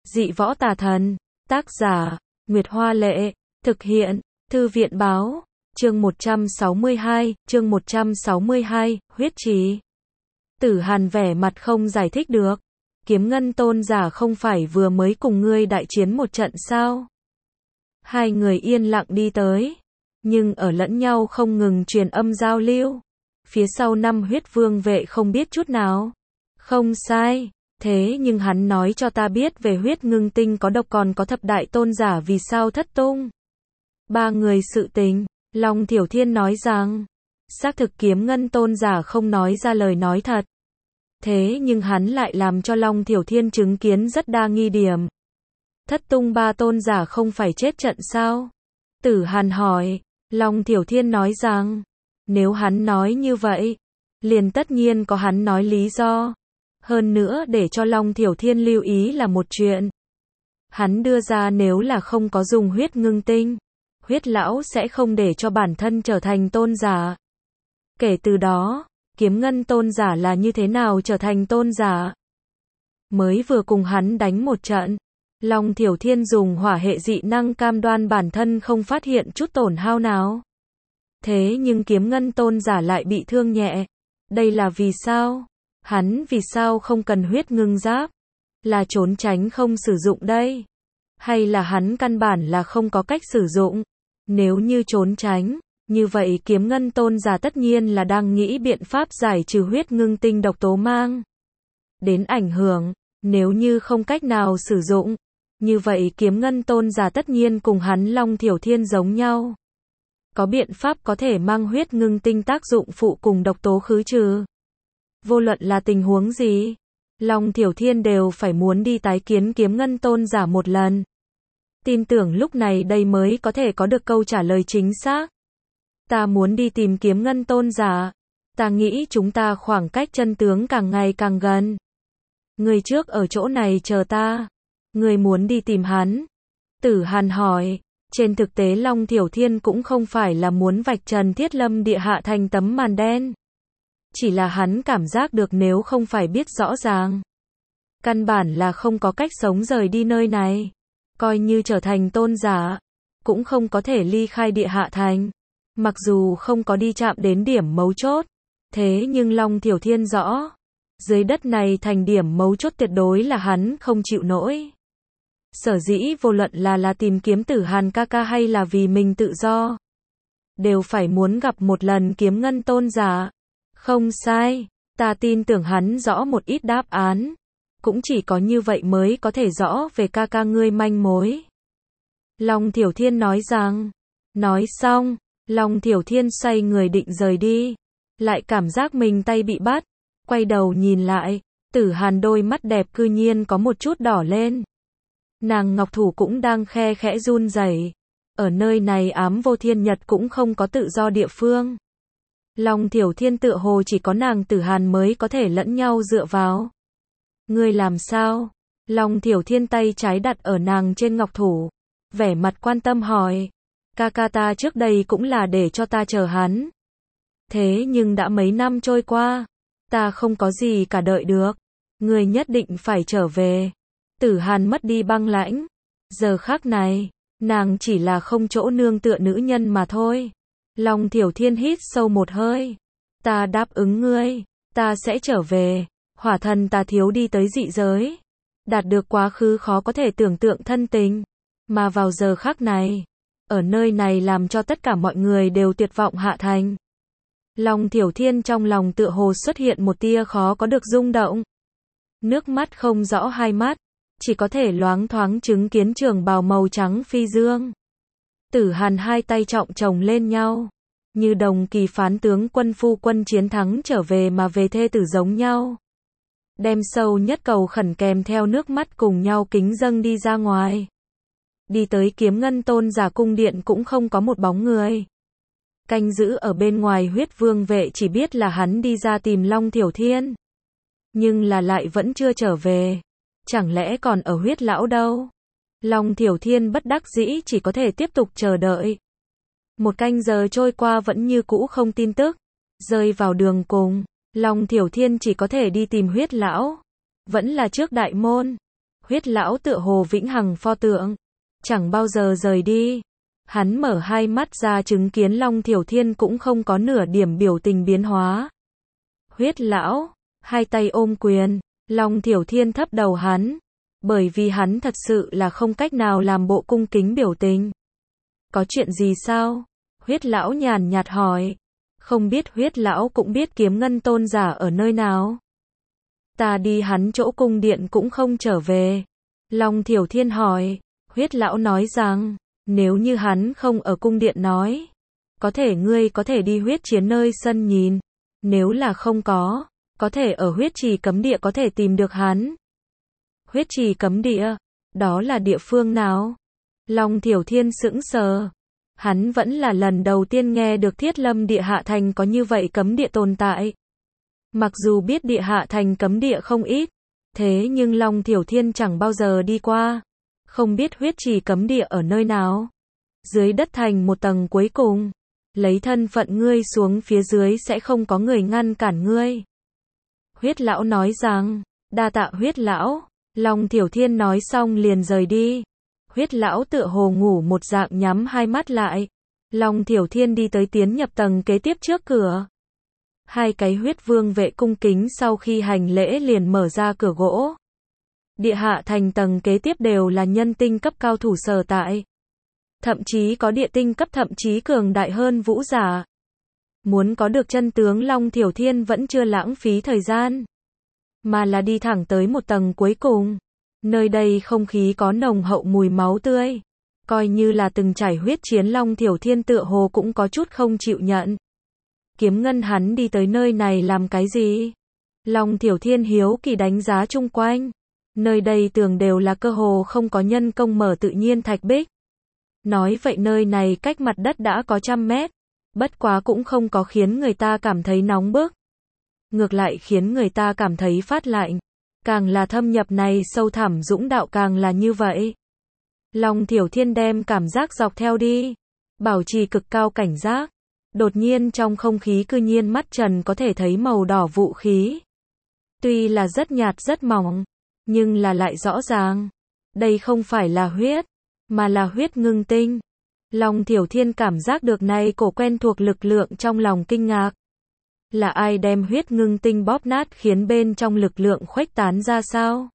Dị võ tà thần. Tác giả, Nguyệt Hoa Lệ. Thực hiện, Thư viện Báo. Chương 162, huyết trì. Tử Hàn vẻ mặt không giải thích được. Kiếm Ngân tôn giả không phải vừa mới cùng ngươi đại chiến một trận sao? Hai người yên lặng đi tới, nhưng ở lẫn nhau không ngừng truyền âm giao lưu. Phía sau 5 huyết vương vệ không biết chút nào. Không sai, thế nhưng hắn nói cho ta biết về huyết ngưng tinh có độc còn có thập đại tôn giả vì sao thất tung. 3 người sự tình, Long Thiểu Thiên nói rằng, xác thực Kiếm Ngân tôn giả không nói ra lời nói thật. Thế nhưng hắn lại làm cho Long Thiểu Thiên chứng kiến rất đa nghi điểm. Thất tung 3 tôn giả không phải chết trận sao? Tử Hàn hỏi. Long Thiểu Thiên nói rằng, nếu hắn nói như vậy, liền tất nhiên có hắn nói lý do. Hơn nữa để cho Long Thiểu Thiên lưu ý là một chuyện. Hắn đưa ra nếu là không có dùng huyết ngưng tinh, huyết lão sẽ không để cho bản thân trở thành tôn giả. Kể từ đó, Kiếm Ngân tôn giả là như thế nào trở thành tôn giả? Mới vừa cùng hắn đánh một trận, Long Thiểu Thiên dùng hỏa hệ dị năng cam đoan bản thân không phát hiện chút tổn hao nào. Thế nhưng Kiếm Ngân tôn giả lại bị thương nhẹ. Đây là vì sao? Hắn vì sao không cần huyết ngưng giáp? Là trốn tránh không sử dụng đây? Hay là hắn căn bản là không có cách sử dụng? Nếu như trốn tránh, như vậy Kiếm Ngân tôn giả tất nhiên là đang nghĩ biện pháp giải trừ huyết ngưng tinh độc tố mang đến ảnh hưởng. Nếu như không cách nào sử dụng, như vậy Kiếm Ngân tôn giả tất nhiên cùng hắn Long Thiểu Thiên giống nhau. Có biện pháp có thể mang huyết ngưng tinh tác dụng phụ cùng độc tố khứ trừ. Vô luận là tình huống gì, Long Thiểu Thiên đều phải muốn đi tái kiến Kiếm Ngân tôn giả một lần. Tin tưởng lúc này đây mới có thể có được câu trả lời chính xác. Ta muốn đi tìm Kiếm Ngân tôn giả. Ta nghĩ chúng ta khoảng cách chân tướng càng ngày càng gần. Người trước ở chỗ này chờ ta. Người muốn đi tìm hắn? Tử Hàn hỏi. Trên thực tế Long Thiểu Thiên cũng không phải là muốn vạch trần Thiết Lâm địa hạ thành tấm màn đen. Chỉ là hắn cảm giác được nếu không phải biết rõ ràng, căn bản là không có cách sống rời đi nơi này. Coi như trở thành tôn giả, cũng không có thể ly khai địa hạ thành. Mặc dù không có đi chạm đến điểm mấu chốt, thế nhưng Long Thiểu Thiên rõ, dưới đất này thành điểm mấu chốt tuyệt đối là hắn không chịu nổi. Sở dĩ vô luận là tìm kiếm Tử Hàn ca ca hay là vì mình tự do, đều phải muốn gặp một lần Kiếm Ngân tôn giả. Không sai, ta tin tưởng hắn rõ một ít đáp án. Cũng chỉ có như vậy mới có thể rõ về ca ca ngươi manh mối. Long Thiểu Thiên nói rằng, nói xong, Long Thiểu Thiên xoay người định rời đi. Lại cảm giác mình tay bị bắt, quay đầu nhìn lại, Tử Hàn đôi mắt đẹp cư nhiên có một chút đỏ lên. Nàng ngọc thủ cũng đang khe khẽ run rẩy. Ở nơi này ám vô thiên nhật cũng không có tự do địa phương. Long Thiểu Thiên tựa hồ chỉ có nàng Tử Hàn mới có thể lẫn nhau dựa vào. Ngươi làm sao? Long Thiểu Thiên tay trái đặt ở nàng trên ngọc thủ, vẻ mặt quan tâm hỏi. Ca ca ta trước đây cũng là để cho ta chờ hắn. Thế nhưng đã mấy năm trôi qua, ta không có gì cả đợi được. Ngươi nhất định phải trở về. Tử Hàn mất đi băng lãnh. Giờ khắc này, nàng chỉ là không chỗ nương tựa nữ nhân mà thôi. Long Thiểu Thiên hít sâu một hơi. Ta đáp ứng ngươi, ta sẽ trở về. Hỏa thần ta thiếu đi tới dị giới, đạt được quá khứ khó có thể tưởng tượng thân tình. Mà vào giờ khắc này, ở nơi này làm cho tất cả mọi người đều tuyệt vọng hạ thành. Long Thiểu Thiên trong lòng tựa hồ xuất hiện một tia khó có được rung động. Nước mắt không rõ hai mắt, chỉ có thể loáng thoáng chứng kiến trường bào màu trắng phi dương. Tử Hàn hai tay trọng chồng lên nhau, như đồng kỳ phán tướng quân phu quân chiến thắng trở về mà về thê tử giống nhau. Đem sâu nhất cầu khẩn kèm theo nước mắt cùng nhau kính dâng đi ra ngoài. Đi tới Kiếm Ngân tôn giả cung điện cũng không có một bóng người. Canh giữ ở bên ngoài huyết vương vệ chỉ biết là hắn đi ra tìm Long Thiểu Thiên. Nhưng là lại vẫn chưa trở về. Chẳng lẽ còn ở huyết lão đâu? Long Thiểu Thiên bất đắc dĩ chỉ có thể tiếp tục chờ đợi. Một canh giờ trôi qua vẫn như cũ không tin tức. Rơi vào đường cùng, Long Thiểu Thiên chỉ có thể đi tìm huyết lão. Vẫn là trước đại môn. Huyết lão tựa hồ vĩnh hằng pho tượng, chẳng bao giờ rời đi. Hắn mở hai mắt ra chứng kiến Long Thiểu Thiên cũng không có nửa điểm biểu tình biến hóa. Huyết lão, hai tay ôm quyền, Long Thiểu Thiên thấp đầu hắn, bởi vì hắn thật sự là không cách nào làm bộ cung kính biểu tình. Có chuyện gì sao? Huyết lão nhàn nhạt hỏi. Không biết huyết lão cũng biết Kiếm Ngân tôn giả ở nơi nào. Ta đi hắn chỗ cung điện cũng không trở về. Long Thiểu Thiên hỏi. Huyết lão nói rằng, nếu như hắn không ở cung điện nói, có thể ngươi có thể đi huyết chiến nơi sân nhìn. Nếu là không có thể ở huyết trì cấm địa có thể tìm được hắn. Huyết trì cấm địa, đó là địa phương nào? Long Thiểu Thiên sững sờ. Hắn vẫn là lần đầu tiên nghe được Thiết Lâm Địa Hạ Thành có như vậy cấm địa tồn tại. Mặc dù biết địa hạ thành cấm địa không ít, thế nhưng Long Thiểu Thiên chẳng bao giờ đi qua. Không biết huyết trì cấm địa ở nơi nào. Dưới đất thành một tầng cuối cùng. Lấy thân phận ngươi xuống phía dưới sẽ không có người ngăn cản ngươi. Huyết lão nói rằng, đa tạ huyết lão. Long Thiểu Thiên nói xong liền rời đi. Huyết lão tựa hồ ngủ một dạng nhắm hai mắt lại. Long Thiểu Thiên đi tới tiến nhập tầng kế tiếp trước cửa. Hai cái huyết vương vệ cung kính sau khi hành lễ liền mở ra cửa gỗ. Địa hạ thành tầng kế tiếp đều là nhân tinh cấp cao thủ sở tại. Thậm chí có địa tinh cấp thậm chí cường đại hơn vũ giả. Muốn có được chân tướng Long Thiểu Thiên vẫn chưa lãng phí thời gian, mà là đi thẳng tới một tầng cuối cùng. Nơi đây không khí có nồng hậu mùi máu tươi. Coi như là từng trải huyết chiến Long Thiểu Thiên tựa hồ cũng có chút không chịu nhận. Kiếm Ngân hắn đi tới nơi này làm cái gì? Long Thiểu Thiên hiếu kỳ đánh giá chung quanh. Nơi đây tường đều là cơ hồ không có nhân công mở tự nhiên thạch bích. Nói vậy nơi này cách mặt đất đã có 100 mét. Bất quá cũng không có khiến người ta cảm thấy nóng bức. Ngược lại khiến người ta cảm thấy phát lạnh. Càng là thâm nhập này sâu thẳm dũng đạo càng là như vậy. Long Thiểu Thiên đem cảm giác dọc theo đi. Bảo trì cực cao cảnh giác. Đột nhiên trong không khí cư nhiên mắt trần có thể thấy màu đỏ vũ khí. Tuy là rất nhạt rất mỏng, nhưng là lại rõ ràng. Đây không phải là huyết, mà là huyết ngưng tinh. Long Thiểu Thiên cảm giác được này cổ quen thuộc lực lượng trong lòng kinh ngạc. Là ai đem huyết ngưng tinh bóp nát khiến bên trong lực lượng khuếch tán ra sao?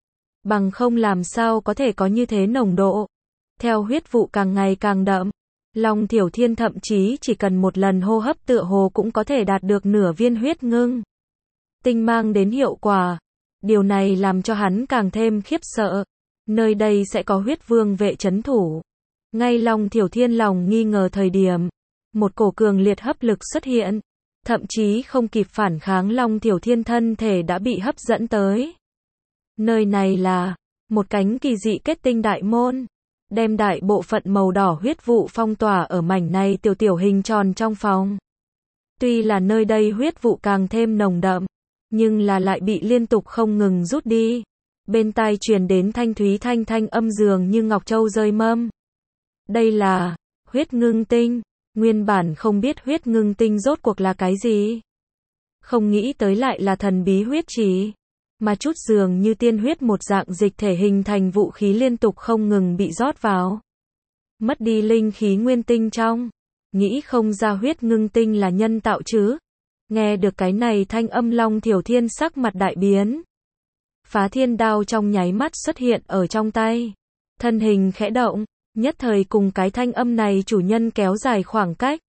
Bằng không làm sao có thể có như thế nồng độ. Theo huyết vụ càng ngày càng đậm, Long Thiểu Thiên thậm chí chỉ cần một lần hô hấp tựa hồ cũng có thể đạt được nửa viên huyết ngưng tinh mang đến hiệu quả. Điều này làm cho hắn càng thêm khiếp sợ. Nơi đây sẽ có huyết vương vệ trấn thủ. Ngay Long Thiểu Thiên lòng nghi ngờ thời điểm, một cổ cường liệt hấp lực xuất hiện. Thậm chí không kịp phản kháng Long Thiểu Thiên thân thể đã bị hấp dẫn tới. Nơi này là một cánh kỳ dị kết tinh đại môn, đem đại bộ phận màu đỏ huyết vụ phong tỏa ở mảnh này tiểu tiểu hình tròn trong phòng. Tuy là nơi đây huyết vụ càng thêm nồng đậm, nhưng là lại bị liên tục không ngừng rút đi. Bên tai truyền đến thanh thúy thanh âm dường như ngọc châu rơi mâm. Đây là huyết ngưng tinh. Nguyên bản không biết huyết ngưng tinh rốt cuộc là cái gì. Không nghĩ tới lại là thần bí huyết chỉ. Mà chút dường như tiên huyết một dạng dịch thể hình thành vũ khí liên tục không ngừng bị rót vào. Mất đi linh khí nguyên tinh trong. Nghĩ không ra huyết ngưng tinh là nhân tạo chứ. Nghe được cái này thanh âm Long Thiểu Thiên sắc mặt đại biến. Phá thiên đao trong nháy mắt xuất hiện ở trong tay. Thân hình khẽ động. Nhất thời cùng cái thanh âm này chủ nhân kéo dài khoảng cách.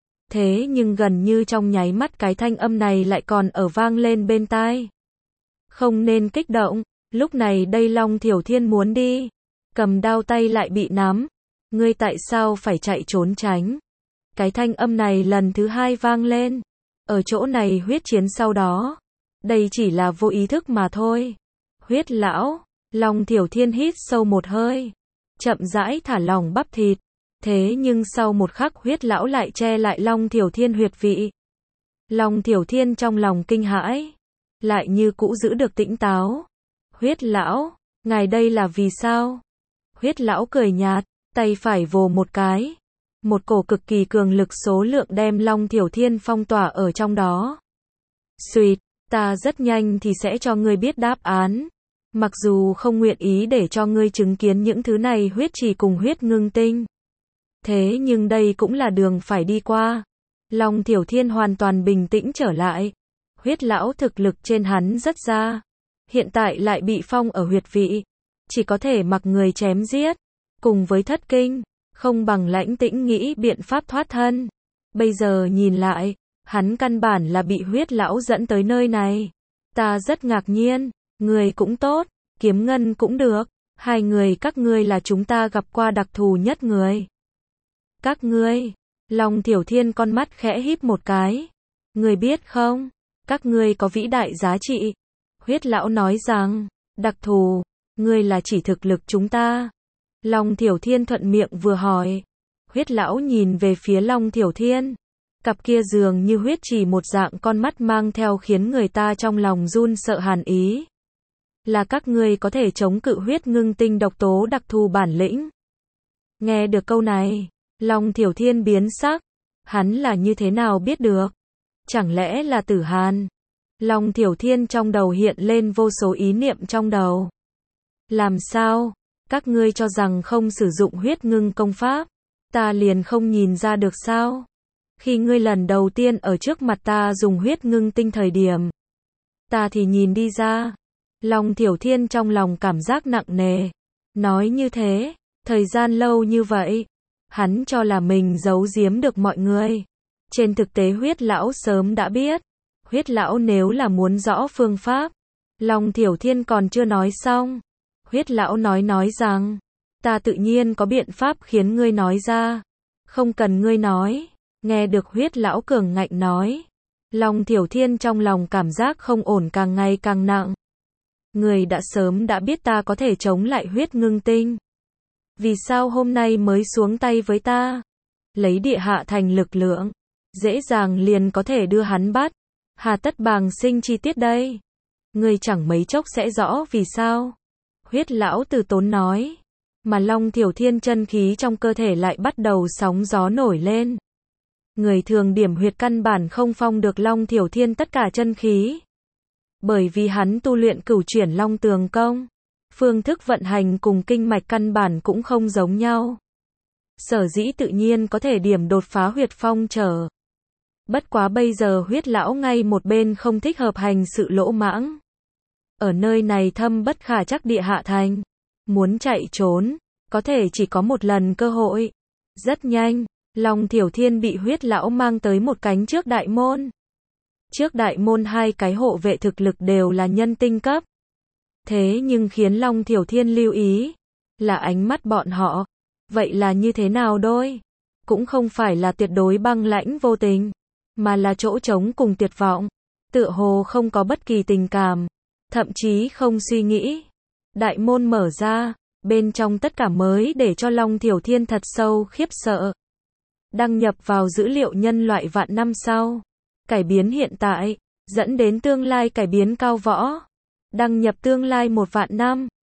Thế nhưng gần như trong nháy mắt cái thanh âm này lại còn ở vang lên bên tai. Không nên kích động, lúc này đây Long Thiểu Thiên muốn đi. Cầm đao tay lại bị nắm. Ngươi tại sao phải chạy trốn tránh? Cái thanh âm này lần thứ hai vang lên. Ở chỗ này huyết chiến sau đó. Đây chỉ là vô ý thức mà thôi. Huyết lão, Long Thiểu Thiên hít sâu một hơi. Chậm rãi thả lỏng bắp thịt. Thế nhưng sau một khắc huyết lão lại che lại Long Thiểu Thiên huyệt vị. Long Thiểu Thiên trong lòng kinh hãi. Lại như cũ giữ được tĩnh táo. Huyết lão, ngài đây là vì sao? Huyết lão cười nhạt, tay phải vồ một cái. Một cổ cực kỳ cường lực số lượng đem Long Thiểu Thiên phong tỏa ở trong đó. Xuỵt, ta rất nhanh thì sẽ cho ngươi biết đáp án. Mặc dù không nguyện ý để cho ngươi chứng kiến những thứ này huyết trì cùng huyết ngưng tinh. Thế nhưng đây cũng là đường phải đi qua. Long Thiểu Thiên hoàn toàn bình tĩnh trở lại. Huyết lão thực lực trên hắn rất ra. Hiện tại lại bị phong ở huyệt vị. Chỉ có thể mặc người chém giết. Cùng với thất kinh. Không bằng lãnh tĩnh nghĩ biện pháp thoát thân. Bây giờ nhìn lại. Hắn căn bản là bị huyết lão dẫn tới nơi này. Ta rất ngạc nhiên. Người cũng tốt. Kiếm ngân cũng được. Hai người các ngươi là chúng ta gặp qua đặc thù nhất người. Các ngươi. Long Thiểu Thiên con mắt khẽ híp một cái. Ngươi biết không? Các ngươi có vĩ đại giá trị. Huyết lão nói rằng. Đặc thù. Ngươi là chỉ thực lực chúng ta. Long Thiểu Thiên thuận miệng vừa hỏi. Huyết lão nhìn về phía Long Thiểu Thiên. Cặp kia dường như huyết chỉ một dạng con mắt mang theo khiến người ta trong lòng run sợ hàn ý. Là các ngươi có thể chống cự huyết ngưng tinh độc tố đặc thù bản lĩnh. Nghe được câu này, Long Thiểu Thiên biến sắc. Hắn là như thế nào biết được? Chẳng lẽ là Tử Hàn? Long Thiểu Thiên trong đầu hiện lên vô số ý niệm trong đầu. Làm sao? Các ngươi cho rằng không sử dụng huyết ngưng công pháp, ta liền không nhìn ra được sao? Khi ngươi lần đầu tiên ở trước mặt ta dùng huyết ngưng tinh thời điểm, ta thì nhìn đi ra. Long Thiểu Thiên trong lòng cảm giác nặng nề. Nói như thế, thời gian lâu như vậy, hắn cho là mình giấu giếm được mọi người. Trên thực tế huyết lão sớm đã biết. Huyết lão nếu là muốn rõ phương pháp. Long Thiểu Thiên còn chưa nói xong. Huyết lão nói rằng, ta tự nhiên có biện pháp khiến ngươi nói ra. Không cần ngươi nói. Nghe được huyết lão cường ngạnh nói. Long Thiểu Thiên trong lòng cảm giác không ổn càng ngày càng nặng. Người đã sớm đã biết ta có thể chống lại huyết ngưng tinh. Vì sao hôm nay mới xuống tay với ta? Lấy địa hạ thành lực lượng. Dễ dàng liền có thể đưa hắn bắt. Hà tất bàng sinh chi tiết đây? Người chẳng mấy chốc sẽ rõ vì sao. Huyết lão từ tốn nói. Mà Long Thiểu Thiên chân khí trong cơ thể lại bắt đầu sóng gió nổi lên. Người thường điểm huyệt căn bản không phong được Long Thiểu Thiên tất cả chân khí. Bởi vì hắn tu luyện cửu chuyển long tường công. Phương thức vận hành cùng kinh mạch căn bản cũng không giống nhau. Sở dĩ tự nhiên có thể điểm đột phá huyệt phong trở. Bất quá bây giờ huyết lão ngay một bên không thích hợp hành sự lỗ mãng. Ở nơi này thâm bất khả trắc địa hạ thành. Muốn chạy trốn, có thể chỉ có một lần cơ hội. Rất nhanh, Long Thiểu Thiên bị huyết lão mang tới một cánh trước đại môn. Trước đại môn hai cái hộ vệ thực lực đều là nhân tinh cấp. Thế nhưng khiến Long Thiểu Thiên lưu ý, là ánh mắt bọn họ. Vậy là như thế nào đôi? Cũng không phải là tuyệt đối băng lãnh vô tình, mà là chỗ trống cùng tuyệt vọng. Tựa hồ không có bất kỳ tình cảm, thậm chí không suy nghĩ. Đại môn mở ra, bên trong tất cả mới để cho Long Thiểu Thiên thật sâu khiếp sợ. Đăng nhập vào dữ liệu nhân loại vạn năm sau. Cải biến hiện tại, dẫn đến tương lai cải biến cao võ. Đăng nhập tương lai 1 vạn năm.